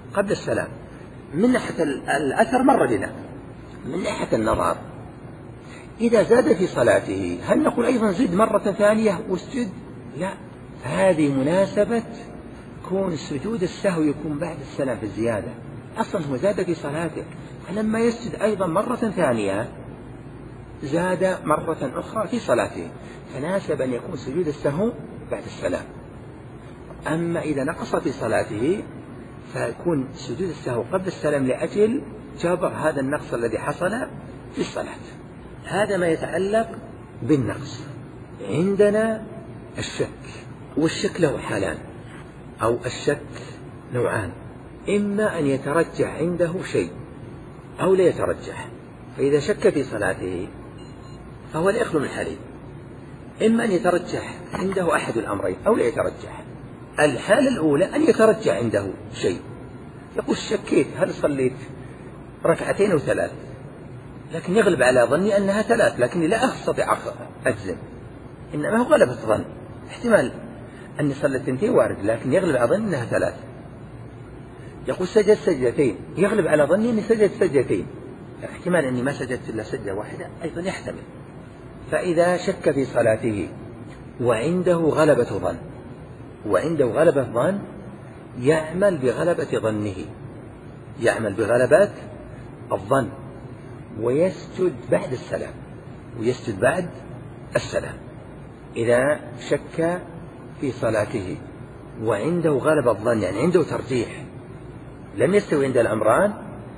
قبل السلام. من ناحية الأثر مر بنا. من ناحية النظر إذا زاد في صلاته هل نقول أيضا زد مرة ثانية واسجد؟ لا، هذه مناسبة كون سجود السهو يكون بعد السلام في الزيادة. أصلا هو زاد في صلاته، فلما يسجد أيضا مرة ثانية زاد مرة أخرى في صلاته، فناسب أن يكون سجود السهو بعد السلام. أما إذا نقص في صلاته فيكون سجود السهو قبل السلام لأجل جبر هذا النقص الذي حصل في الصلاة. هذا ما يتعلق بالنقص. عندنا الشك، والشك له حالان، أو الشك نوعان: إما أن يترجح عنده شيء أو لا يترجح. فإذا شك في صلاته فهو لا يخلو من حالين: إما أن يترجح عنده أحد الأمرين أو لا يترجح. الحالة الأولى أن يترجح عنده شيء، يقول شكيت هل صليت ركعتين أو ثلاث، لكن يغلب على ظني أنها ثلاث، لكني لا أستطيع أجزم، إنما هو غلبة ظن. احتمال أني صليت اثنتين وارد، لكن يغلب على ظني أنها ثلاث. يقول سجد سجدتين، يغلب على ظني أني سجدت سجدتين، احتمال أني ما سجدت إلا سجدة واحدة أيضا يحتمل. فإذا شك في صلاته وعنده غلبة ظن وعنده غلبة ظن يعمل بغلبة ظنه، يعمل بغلبة الظن ويسجد بعد السلام، ويسجد بعد السلام. إذا شك في صلاته وعنده غلبة الظن، يعني عنده ترجيح، لم يستوي عند الأمران،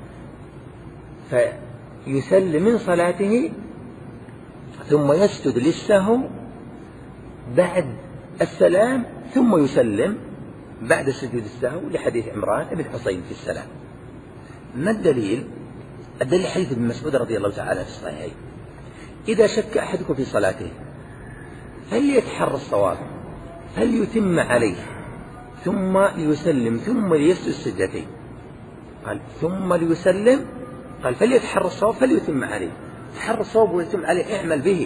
فيسلم من صلاته ثم يسجد للسهو بعد السلام، ثم يسلم بعد سجود السهو، لحديث عمران بن حصين في السلام. ما الدليل؟ الدليل حديث ابن مسعود رضي الله تعالى في الصحيحين: إذا شك أحدكم في صلاته فليتحرى الصواب، فليتم عليه ثم ليسلم ثم ليسجد السجدتين. قال ثم ليسلم، قال فليتحرى الصواب فليتم عليه. تحرى الصواب ويتم عليه، اعمل به.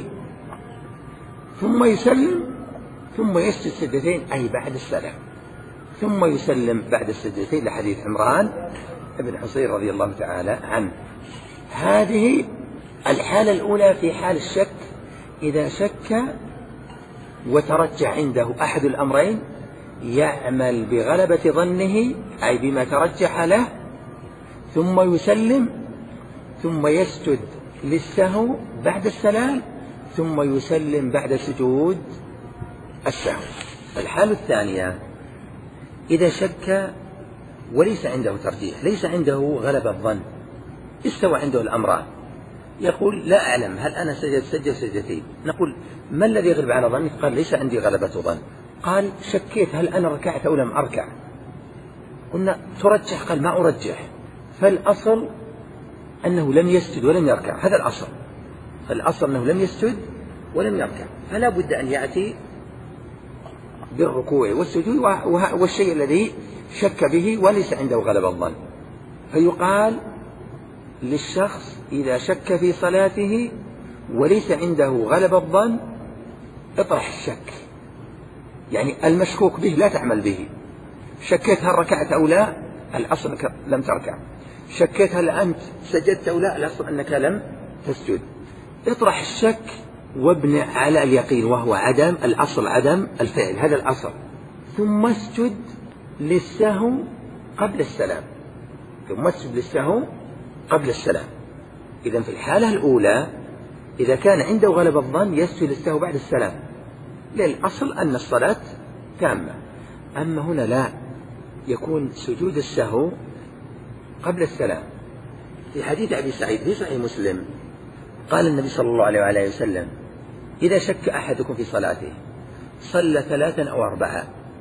ثم يسلم ثم يسجد السجدتين، أي بعد السلام، ثم يسلم بعد السجدتين، لحديث عمران بن حصين رضي الله تعالى عنه. هذه الحالة الأولى في حال الشك. إذا شك وترجح عنده أحد الأمرين يعمل بغلبة ظنه، أي بما ترجح له، ثم يسلم ثم يسجد للسهو بعد السلام، ثم يسلم بعد سجود السهو. الحالة الثانية: إذا شك وليس عنده ترجيح، ليس عنده غلبة ظن، استوى عنده الأمران، يقول لا أعلم هل أنا سجد سجد سجدتين. نقول ما الذي يغلب على ظنك؟ قال ليس عندي غلبة ظن. قال شكيت هل أنا ركعت أو لم أركع. قلنا ترجح، قال ما أرجح. فالأصل أنه لم يسجد ولم يركع، هذا الأصل. فالأصل أنه لم يسجد ولم يركع، فلا بد أن يأتي بالركوع والسجود والشيء الذي شك به وليس عنده غلبة الظن. فيقال للشخص إذا شك في صلاته وليس عنده غلبة الظن اطرح الشك، يعني المشكوك به لا تعمل به. شكيت هل ركعت أو لا، الأصل أنك لم تركع. شكيت هل أنت سجدت أو لا، الأصل أنك لم تسجد. اطرح الشك وابني على اليقين، وهو عدم الأصل، عدم الفعل، هذا الأصل. ثم اسجد للسهو قبل السلام، ثم اسجد للسهو قبل السلام. إذن في الحالة الأولى إذا كان عنده غلبة الظن يسجد للسهو بعد السلام، للأصل أن الصلاة تامة. أما هنا لا، يكون سجود السهو قبل السلام. في حديث أبي سعيد في صحيح مسلم قال النبي صلى الله عليه وآله وسلم: إذا شك أحدكم في صلاته صلى ثلاثا أو أربعة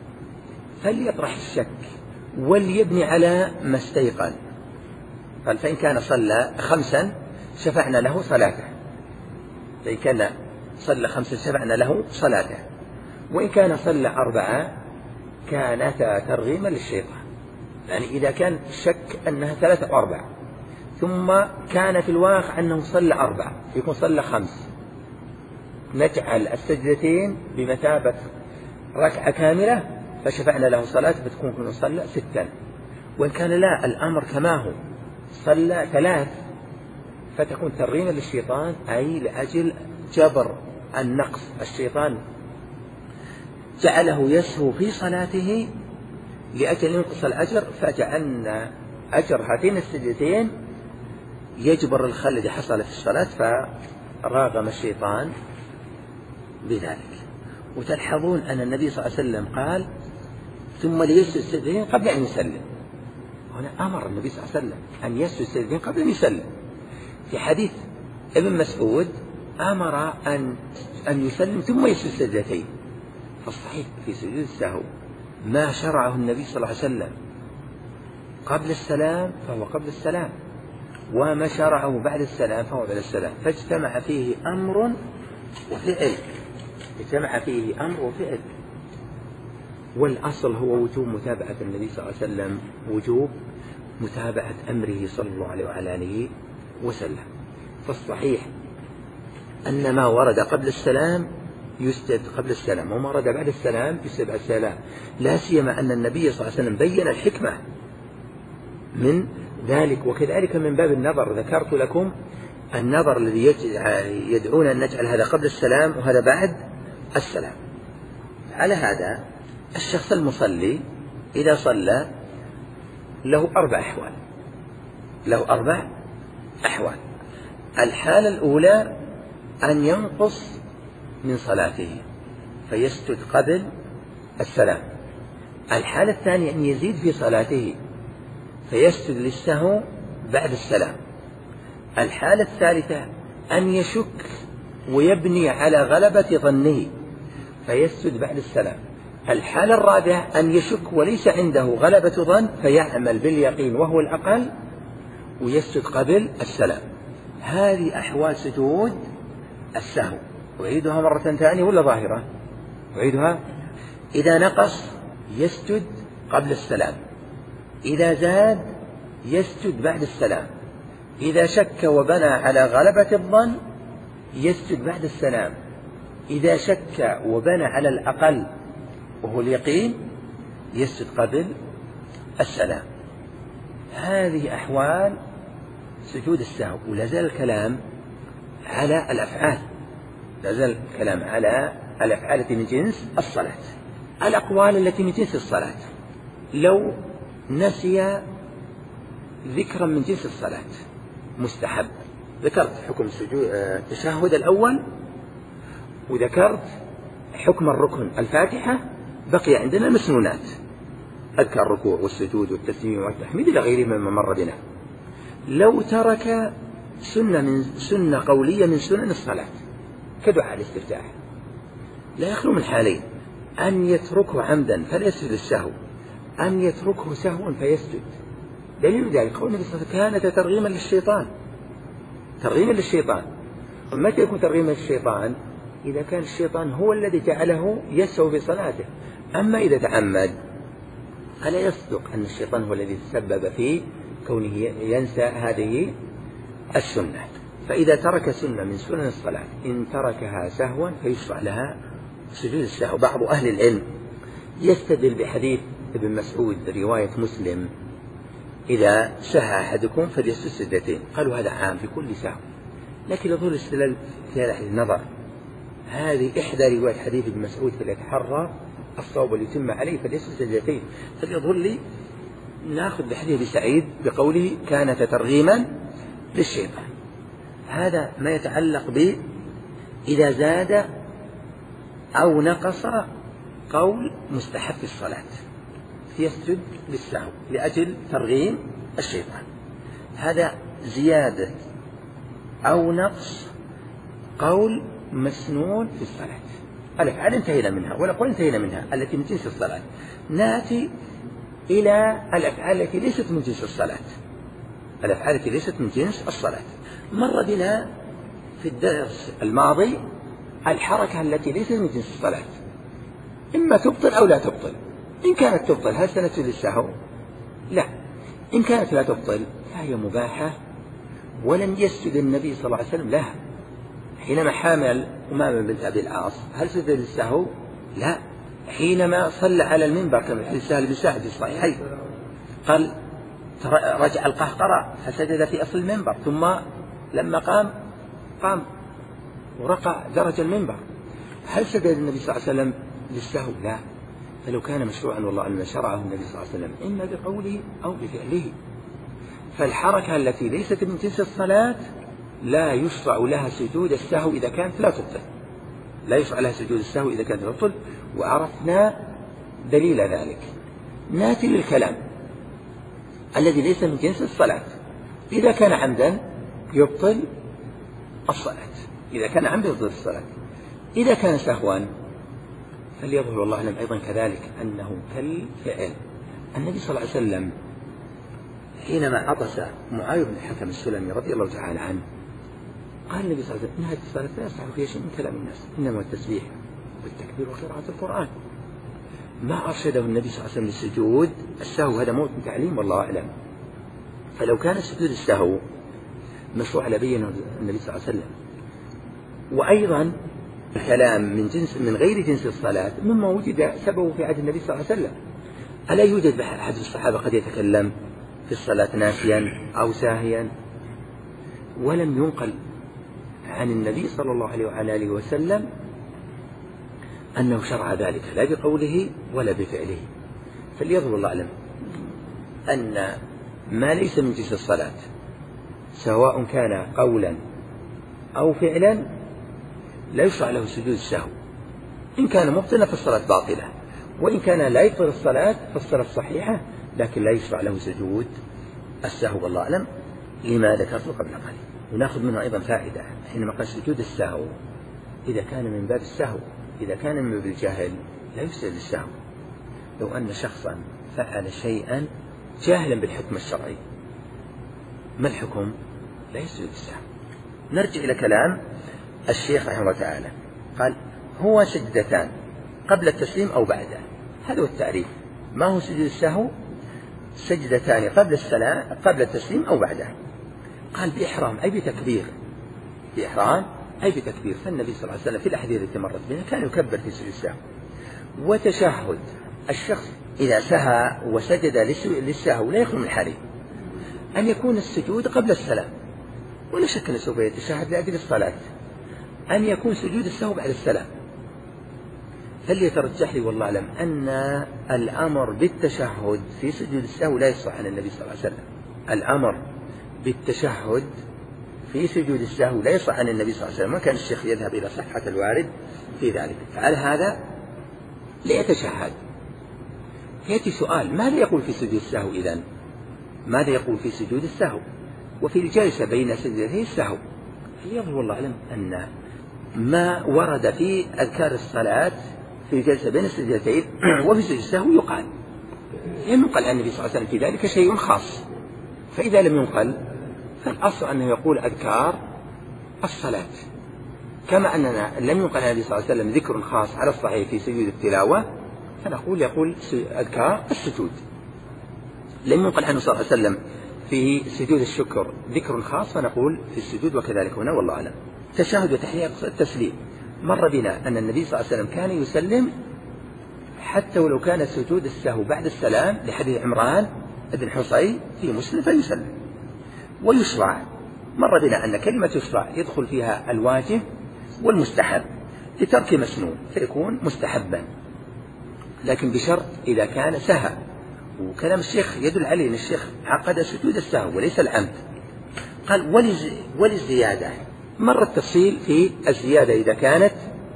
فليطرح الشك وليبني على ما استيقن. قال فإن كان صلى خمسا شفعنا له صلاته، فإن كان صلى خمسا شفعنا له صلاته، وإن كان صلى أربعة كانتا ترغيما للشيطان. يعني إذا كان شك أنها ثلاثة أو أربعة ثم كان في الواقع أنه صلى أربعة يكون صلى خمس، نجعل السجدتين بمثابة ركعة كاملة، فشفعنا له صلاة فتكون كنا صلى ستا. وإن كان لا الأمر كما هو صلى ثلاث فتكون ترغيما للشيطان، أي لأجل جبر النقص. الشيطان جعله يسهو في صلاته لأجل ينقص الأجر، فجعلنا أجر هاتين السجدتين يجبر الخلل الذي حصل في الصلاة، فراغم الشيطان بذلك. وتلحظون أن النبي صلى الله عليه وسلم قال ثم ليسجد السجدتين قبل أن يسلم. هنا أمر النبي صلى الله عليه وسلم أن يسجد السجدتين قبل أن يسلم. في حديث ابن مسعود أمر أن أن يسلم ثم يسجد السجدتين. فالصحيح في سجود السهو ما شرعه النبي صلى الله عليه وسلم قبل السلام فهو قبل السلام، وما شرعه بعد السلام فهو بعد السلام، فاجتمع فيه أمر وفعل، اجتمع فيه أمر وفعل. والأصل هو وجوب متابعة النبي صلى الله عليه وسلم، وجوب متابعة أمره صلى الله عليه وعلى آله وسلم. فالصحيح أن ما ورد قبل السلام يسجد قبل السلام، وما ورد بعد السلام يسجد بعد السلام، لا سيما أن النبي صلى الله عليه وسلم بين الحكمة من ذلك. وكذلك من باب النظر ذكرت لكم النظر الذي يدعون أن نجعل هذا قبل السلام وهذا بعد السلام. على هذا الشخص المصلي إذا صلى له أربع أحوال، له أربع أحوال. الحالة الأولى أن ينقص من صلاته فيسجد قبل السلام. الحالة الثانية أن يزيد في صلاته فيسجد للسهو بعد السلام. الحالة الثالثة أن يشك ويبني على غلبة ظنه فيسجد بعد السلام. الحالة الرابعة أن يشك وليس عنده غلبة ظن فيعمل باليقين وهو الأقل ويسجد قبل السلام. هذه أحوال سجود السهو. أعيدها مرة ثانية ولا ظاهرة؟ أعيدها. إذا نقص يسجد قبل السلام، إذا زاد يسجد بعد السلام، إذا شك وبنى على غلبة الظن يسجد بعد السلام، إذا شك وبنى على الأقل وهو اليقين يسجد قبل السلام. هذه أحوال سجود السهو. ولا زال الكلام على الأفعال، لا زال الكلام على الأفعال التي من جنس الصلاة. الأقوال التي من جنس الصلاة، لو نسي ذكرا من جنس الصلاة مستحب، ذكرت حكم التشهد الأول وذكرت حكم الركن الفاتحة، بقي عندنا المسنونات، أذكر الركوع والسجود والتسليم والتحميد إلى غيره مما مر بنا. لو ترك سنة من سنة قولية من سنن الصلاة كدعاء الاستفتاح لا يخلو من حالين: أن يتركه عمدا فليسجد السهو، أن يتركه سهوا فيسجد. دليل ذلك قول النبي صلى الله عليه وسلم: كانت ترغيما للشيطان، ترغيما للشيطان. ومتى يكون ترغيما للشيطان؟ إذا كان الشيطان هو الذي جعله يسهو في صلاته. أما إذا تعمد فلا يصدق أن الشيطان هو الذي تسبب في كونه ينسى هذه السنة. فإذا ترك سنة من سنن الصلاة إن تركها سهوا فيشرع لها سجود السهو. بعض أهل العلم يستدل بحديث ابن مسعود رواية مسلم: إذا سهى أحدكم فليسجد سجدتين. قالوا هذا عام في كل سهو، لكن يظهر الاستدلال في هذا النظر. هذه إحدى رواية حديث ابن مسعود فليتحرى الصواب وليتم عليه فليسجد سجدتين. فليظهر لي ناخذ بحديث ابي سعيد بقوله كانت ترغيما للشيطان. هذا ما يتعلق ب إذا زاد أو نقص قول مستحب في الصلاة يسجد بالسهو لأجل ترغيم الشيطان. هذا زيادة أو نقص قول مسنون في الصلاة. الأفعال انتهينا منها ونقول انتهينا منها التي من جنس الصلاة. نأتي إلى الأفعال التي ليست من جنس الصلاة. الأفعال التي ليست من جنس الصلاة مر بنا في الدرس الماضي الحركة التي ليست من جنس الصلاة، إما تبطل أو لا تبطل. إن كانت تبطل هل سنسجد للسهو؟ لا. إن كانت لا تبطل فهي مباحة، ولم يسجد النبي صلى الله عليه وسلم لها. حينما حامل أمامة بنت أبي العاص هل سجد للسهو؟ لا. حينما صلى على المنبر كما في حديث سهل بن سعد في الصحيحين قال رجع القهقرة فسجد في أصل المنبر، ثم لما قام قام ورقع درج المنبر. هل سجد النبي صلى الله عليه وسلم للسهو؟ لا. فلو كان مشروعا والله أعلم شرعه النبي صلى الله عليه وسلم إما بقوله أو بفعله. فالحركة التي ليست من جنس الصلاة لا يشرع لها سجود السهو إذا كانت لا تبطل، لا يشرع لها سجود السهو إذا كانت لا تبطل، وعرفنا دليل ذلك. ناتي للكلام الذي ليس من جنس الصلاة. إذا كان عمدا يبطل الصلاة، إذا كان عمدا يبطل الصلاة. إذا كان سهوا فليظهر الله أعلم أيضا كذلك أنه كالفعل. النبي صلى الله عليه وسلم حينما عطس معاوية بن الحكم السلمي رضي الله تعالى عنه قال النبي صلى الله عليه وسلم إن هذه الصلاة لا يصح فيها شيء من كلام الناس، إنما التسبيح والتكبير وقراءة القرآن. ما أرشده النبي صلى الله عليه وسلم للسجود السهو، هذا موت من تعليم والله أعلم. فلو كان سجود السهو مشروع لبينه النبي صلى الله عليه وسلم. وأيضا الكلام من جنس من غير جنس الصلاة مما وجد سببه في عهد النبي صلى الله عليه وسلم. ألا يوجد أحد الصحابة قد يتكلم في الصلاة ناسيا أو ساهيا؟ ولم ينقل عن النبي صلى الله عليه وعلى آله وسلم أنه شرع ذلك لا بقوله ولا بفعله. فليظهر الله أعلم أن ما ليس من جنس الصلاة سواء كان قولا أو فعلا لا يشرع له سجود السهو. إن كان مبطلا فالصلاة باطلة، وإن كان لا يبطل الصلاة فالصلاة صحيحة، لكن لا يشرع له سجود السهو والله أعلم لما ذكرت قبل قليل. ونأخذ منه أيضا فائدة حينما قال سجود السهو إذا كان من باب السهو، إذا كان من باب الجهل لا يسجد السهو. لو أن شخصا فعل شيئا جاهلا بالحكم الشرعي ما الحكم؟ لا يسجد السهو. نرجع إلى كلام الشيخ رحمه الله تعالى، قال هو سجدتان قبل التسليم أو بعده. هذا هو التعريف. ما هو سجود السهو؟ سجدتان قبل السلام قبل التسليم أو بعده. قال بإحرام أي بتكبير، بإحرام أي بتكبير. فالنبي صلى الله عليه وسلم في الأحاديث التي مرت بنا كان يكبر في سجود السهو. وتشهد الشخص إذا سهى وسجد للسهو لا يخلو من حالين، أن يكون السجود قبل السلام ولا شك أنه سوف يتشهد لأجل الصلاة، أن يكون سجود السهو بعد السلام. فليترجح لي والله أعلم أن الأمر بالتشهد في سجود السهو لا يصح عن النبي صلى الله عليه وسلم. الأمر بالتشهد في سجود السهو لا يصح عن النبي صلى الله عليه وسلم. ما كان الشيخ يذهب إلى صحة الوارد في ذلك. فعلى هذا ليتشهد. يأتي سؤال: ماذا يقول في سجود السهو إذن؟ ماذا يقول في سجود السهو وفي الجلسة بين سجدتي السهو؟ فليظهر والله أعلم أن ما ورد في أذكار الصلاة في الجلسة بين السجدتين وفي سجود السهو يقال. لم ينقل عن النبي صلى الله عليه وسلم في ذلك شيء خاص. فإذا لم ينقل فالأصل أنه يقول أذكار الصلاة، كما أننا لم ينقل عن النبي صلى الله عليه وسلم ذكر خاص على الصحيح في سجود التلاوة، فنقول يقول أذكار السجود. لم ينقل عنه صلى الله عليه وسلم في سجود الشكر ذكر خاص، فنقول في السجود وكذلك هنا والله أعلم. تشهد وتحية التسليم. مر بنا أن النبي صلى الله عليه وسلم كان يسلم حتى ولو كان سجود السهو بعد السلام، لحديث عمران بن حصين في مسلم فيسلم. ويشرع، مر بنا أن كلمة يشرع يدخل فيها الواجب والمستحب، لترك مسنون فيكون مستحبا، لكن بشرط إذا كان سهى. وكلام الشيخ يدل عليه أن الشيخ عقد سجود السهو وليس العمد. قال ولز وللزيادة، مر التفصيل في الزيادة إذا كانت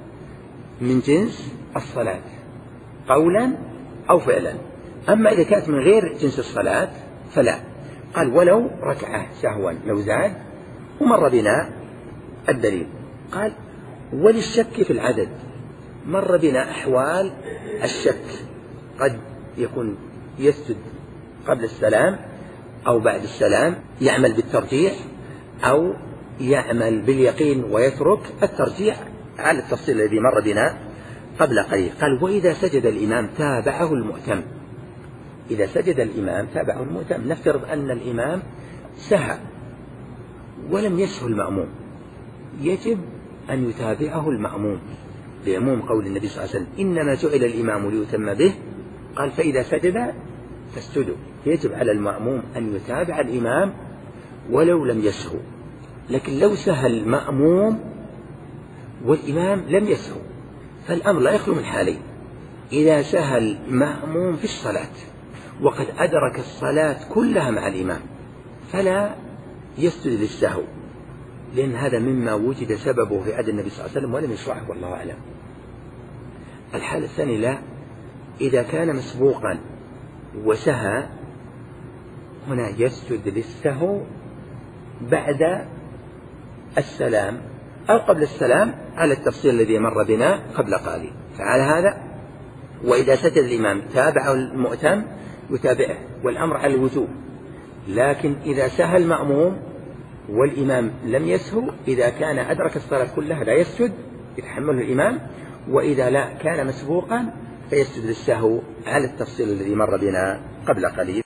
من جنس الصلاة قولا أو فعلا. أما إذا كانت من غير جنس الصلاة فلا. قال ولو ركعة سهوا لو زاد. ومر بنا الدليل. قال وللشك في العدد، مر بنا أحوال الشك، قد يكون يسجد قبل السلام أو بعد السلام، يعمل بالترجيح أو يعمل باليقين ويترك الترجيح على التفصيل الذي مر بنا قبل قليل. قال وإذا سجد الإمام تابعه المؤتم. إذا سجد الإمام تابعه المؤتم. نفترض أن الإمام سهى ولم يسهو المأموم، يجب أن يتابعه المأموم لعموم قول النبي صلى الله عليه وسلم إنما جعل الإمام ليتم به. قال فإذا سجد فاسجدوا. يجب على المأموم أن يتابع الإمام ولو لم يسهو. لكن لو سهى المأموم والإمام لم يسهو فالأمر لا يخلو من حالين: إذا سهى المأموم في الصلاة وقد أدرك الصلاة كلها مع الإمام فلا يسجد للسهو، لأن هذا مما وجد سببه في عهد النبي صلى الله عليه وسلم ولم يشرعه والله أعلم. الحالة الثانية لا، إذا كان مسبوقا وسهى هنا يسجد للسهو بعد السلام أو قبل السلام على التفصيل الذي مر بنا قبل قليل. فعلى هذا وإذا سجد الإمام تابعه المؤتم يتابعه والأمر على الوجوب. لكن إذا سهى المأموم والإمام لم يسهو، إذا كان أدرك الصلاة كلها لا يسجد يتحمله الإمام، وإذا لا كان مسبوقا فيسجد للسهو على التفصيل الذي مر بنا قبل قليل.